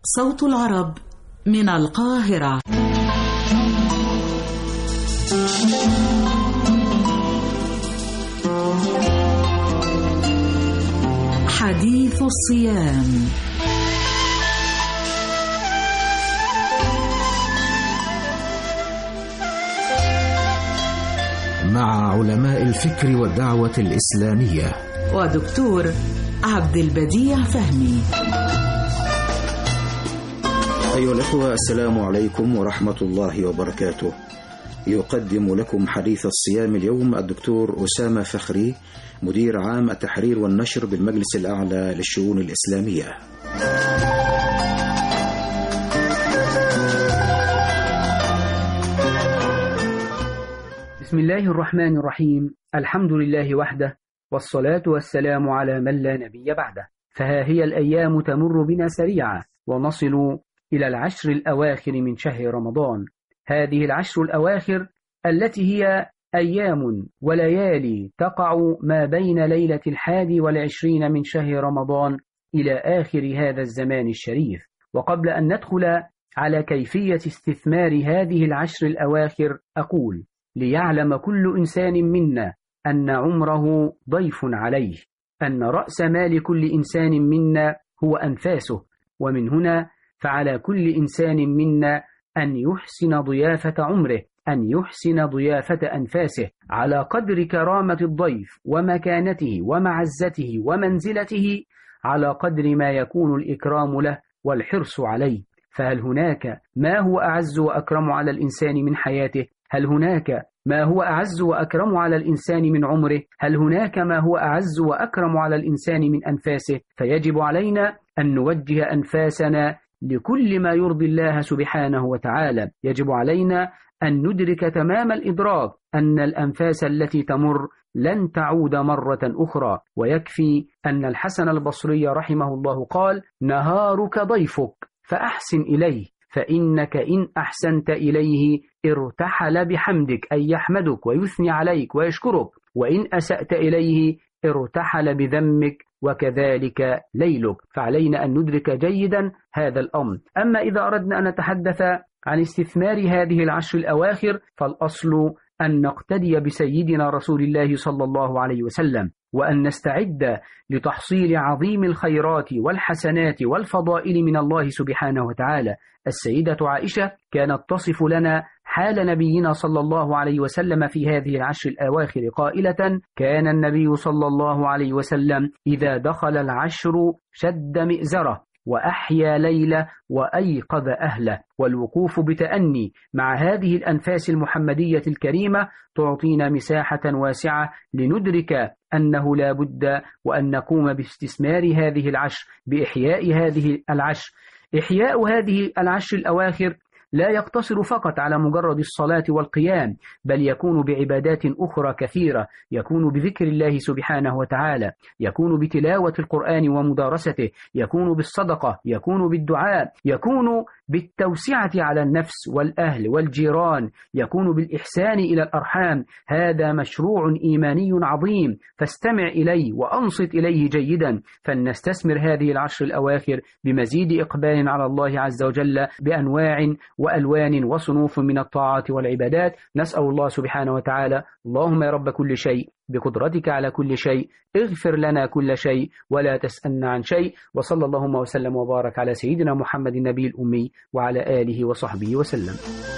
صوت العرب من القاهرة. حديث الصيام. مع علماء الفكر والدعوة الإسلامية ودكتور عبد البديع فهمي. أيها الأخوة، السلام عليكم ورحمة الله وبركاته. يقدم لكم حديث الصيام اليوم الدكتور أسامة فخري، مدير عام التحرير والنشر بالمجلس الأعلى للشؤون الإسلامية. بسم الله الرحمن الرحيم. الحمد لله وحده، والصلاة والسلام على من لا نبي بعده. فها هي الأيام تمر بنا سريعا، ونصل إلى العشر الأواخر من شهر رمضان. هذه العشر الأواخر التي هي أيام وليالي تقع ما بين ليلة 21 من شهر رمضان إلى آخر هذا الزمان الشريف. وقبل أن ندخل على كيفية استثمار هذه العشر الأواخر أقول: ليعلم كل إنسان منا أن عمره ضيف عليه، أن رأس مال كل إنسان منا هو أنفاسه، ومن هنا فعلى كل إنسان منا أن يحسن ضيافة عمره، أن يحسن ضيافة أنفاسه على قدر كرامة الضيف ومكانته ومعزته ومنزلته، على قدر ما يكون الإكرام له والحرص عليه. فهل هناك ما هو أعز وأكرم على الإنسان من حياته؟ هل هناك ما هو أعز وأكرم على الإنسان من عمره؟ هل هناك ما هو أعز وأكرم على الإنسان من أنفاسه؟ فيجب علينا أن نوجه أنفاسنا لكل ما يرضي الله سبحانه وتعالى. يجب علينا أن ندرك تمام الإدراك أن الأنفاس التي تمر لن تعود مرة أخرى. ويكفي أن الحسن البصري رحمه الله قال: نهارك ضيفك فأحسن إليه، فإنك إن أحسنت إليه ارتحل بحمدك، أي يحمدك ويثني عليك ويشكرك، وإن أسأت إليه ارتحل بذمك، وكذلك ليلك. فعلينا أن ندرك جيدا هذا الأمر. أما إذا أردنا أن نتحدث عن استثمار هذه العشر الأواخر، فالأصل أن نقتدي بسيدنا رسول الله صلى الله عليه وسلم، وأن نستعد لتحصيل عظيم الخيرات والحسنات والفضائل من الله سبحانه وتعالى. السيدة عائشة كانت تصف لنا حال نبينا صلى الله عليه وسلم في هذه العشر الأواخر قائلة: كان النبي صلى الله عليه وسلم إذا دخل العشر شد مئزره وأحيا ليلة وأيقظ أهله. والوقوف بتأني مع هذه الأنفاس المحمدية الكريمة تعطينا مساحة واسعة لندرك أنه لا بد وأن نقوم باستثمار هذه العشر، بإحياء هذه العشر. إحياء هذه العشر الأواخر لا يقتصر فقط على مجرد الصلاة والقيام، بل يكون بعبادات أخرى كثيرة، يكون بذكر الله سبحانه وتعالى، يكون بتلاوة القرآن ومدارسته، يكون بالصدقة، يكون بالدعاء، يكون بالتوسعة على النفس والأهل والجيران، يكون بالإحسان إلى الأرحام. هذا مشروع إيماني عظيم، فاستمع إليه وأنصت إليه جيدا، فلنستثمر هذه العشر الأواخر بمزيد إقبال على الله عز وجل بأنواع وألوان وصنوف من الطاعات والعبادات. نسأل الله سبحانه وتعالى: اللهم يا رب كل شيء بقدرتك على كل شيء، اغفر لنا كل شيء ولا تسألنا عن شيء. وصلى اللهم وسلم وبارك على سيدنا محمد النبي الأمي وعلى آله وصحبه وسلم.